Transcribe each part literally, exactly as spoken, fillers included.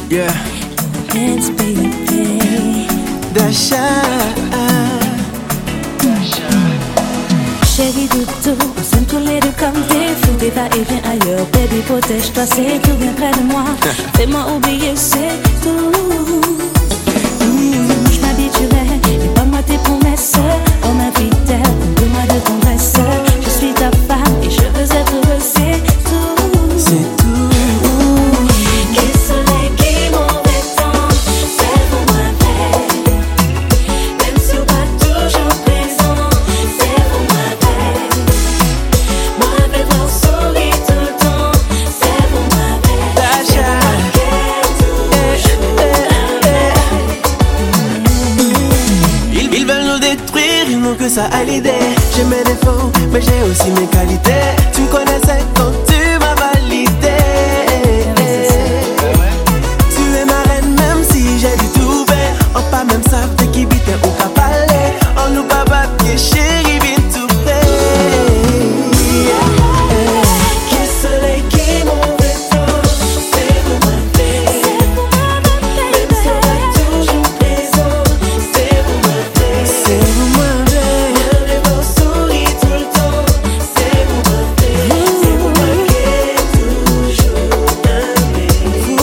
Yeah. Dance, baby. Dasha. Chérie doudou, on s'aime tous les deux comme des fous. Des va-et-vient ailleurs, baby, protège-toi, c'est tout bien près de moi. Fais-moi oublier, c'est tout. Mmh, je m'habituerai, et pas moi tes promesses. Homme infidèle, donne-moi de tendresse. Je suis ta femme et je veux être heureux, c'est tout. C'est tout. Quel soleil qui m'embêtant, c'est pour moi belle. Même si on pas toujours présent, c'est pour moi belle. Moi avec mon sourire tout le temps, c'est pour moi belle. Dasha. Ils, ils veulent nous détruire, ils n'ont que ça à l'idée. J'ai mes défauts, mais j'ai aussi mes qualités. Tu me connaissais quand tu m'as validé. Tu es ma reine, même si j'ai du tout fait. On pas même savent de qui bite ou qu'à parler. On nous pas papier, chérie, vite tout fait. Quel soleil qui m'embêtant, c'est pour moi belle. Même si on pas toujours présent, c'est pour moi belle. C'est pour moi belle. Avec mon sourire tout le temps, c'est pour moi belle. C'est pour moi qu'elle toujours aimée.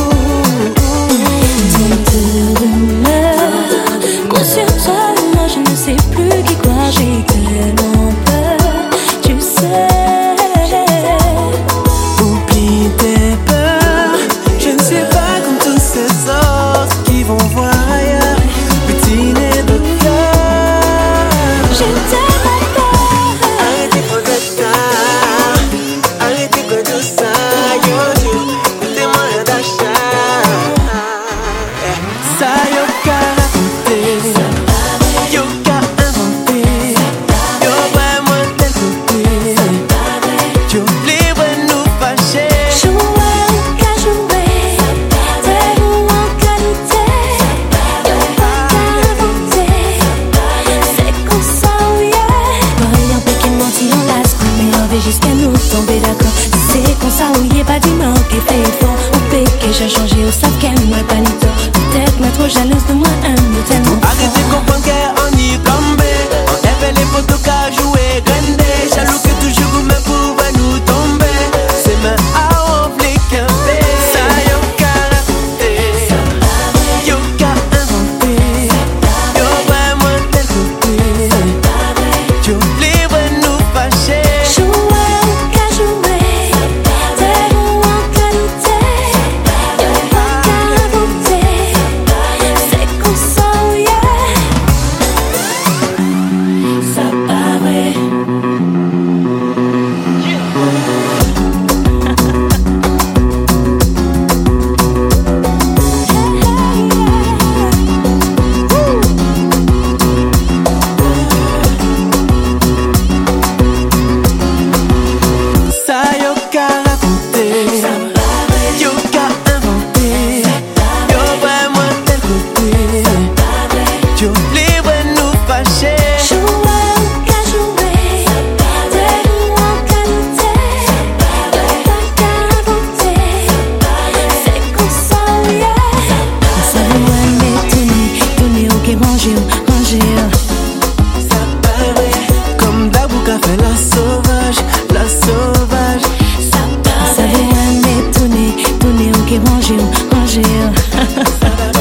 Consciemment, je ne sais plus qui croire, j'ai tellement peur, tu sais. Oublie tes peurs. Je ne suis pas comme tous ces autres qui vont voir ailleurs butiner de cœur. J'ai tellement peur. Arrêtez quoi de ça. Arrêtez quoi de ça. Yo, yo, écoutez-moi Dasha. Ça yo qu'à raconter, yo qu'à inventer, yo vraiment tel côté, yo libre nous fâcher. Jouer qu'à jouer, t'es où en qualité, y'a pas qu'à inventer, c'est comme ça, oui. Pareil un peu qui menti, on lasse, mais on veut jusqu'à nous tomber d'accord. C'est comme ça, oui, pas dis-moi qui fait fort, ou péché, j'ai changé, au sac qu'elle m'a pas ni tort. Peut-être moi trop jalouse de moi, un mot tellement Arrêtez de comprendre qu'on y tombé. On avait les photos qu'à jouer, grandé. Jaloux que toujours vous me pouvez nous tomber. C'est ma à on flic un peu. Ça yo qu'à raconter, yo qu'à inventer, yo vraiment tel côté, yo libre nous fâcher. jouer qu'à jouer, t'es où en qualité, y'a pas qu'à inventer, c'est comme ça, oui. Ça paraît. Ça yo qu'à raconter, yo qu'à inventer, yo vraiment tel côté, yo libre nous fâcher. Jouer qu'à jouer, t'es où en qualité, y'a pas qu'à inventer, c'est comme ça, oui. Ça veut aimer tourner, tourner au qui ranger, ranger. Ça paraît comme Dabou qu'a fait la sauvage, la sauvage. Ça veut aimer tourner, tourner au qui ranger, ranger.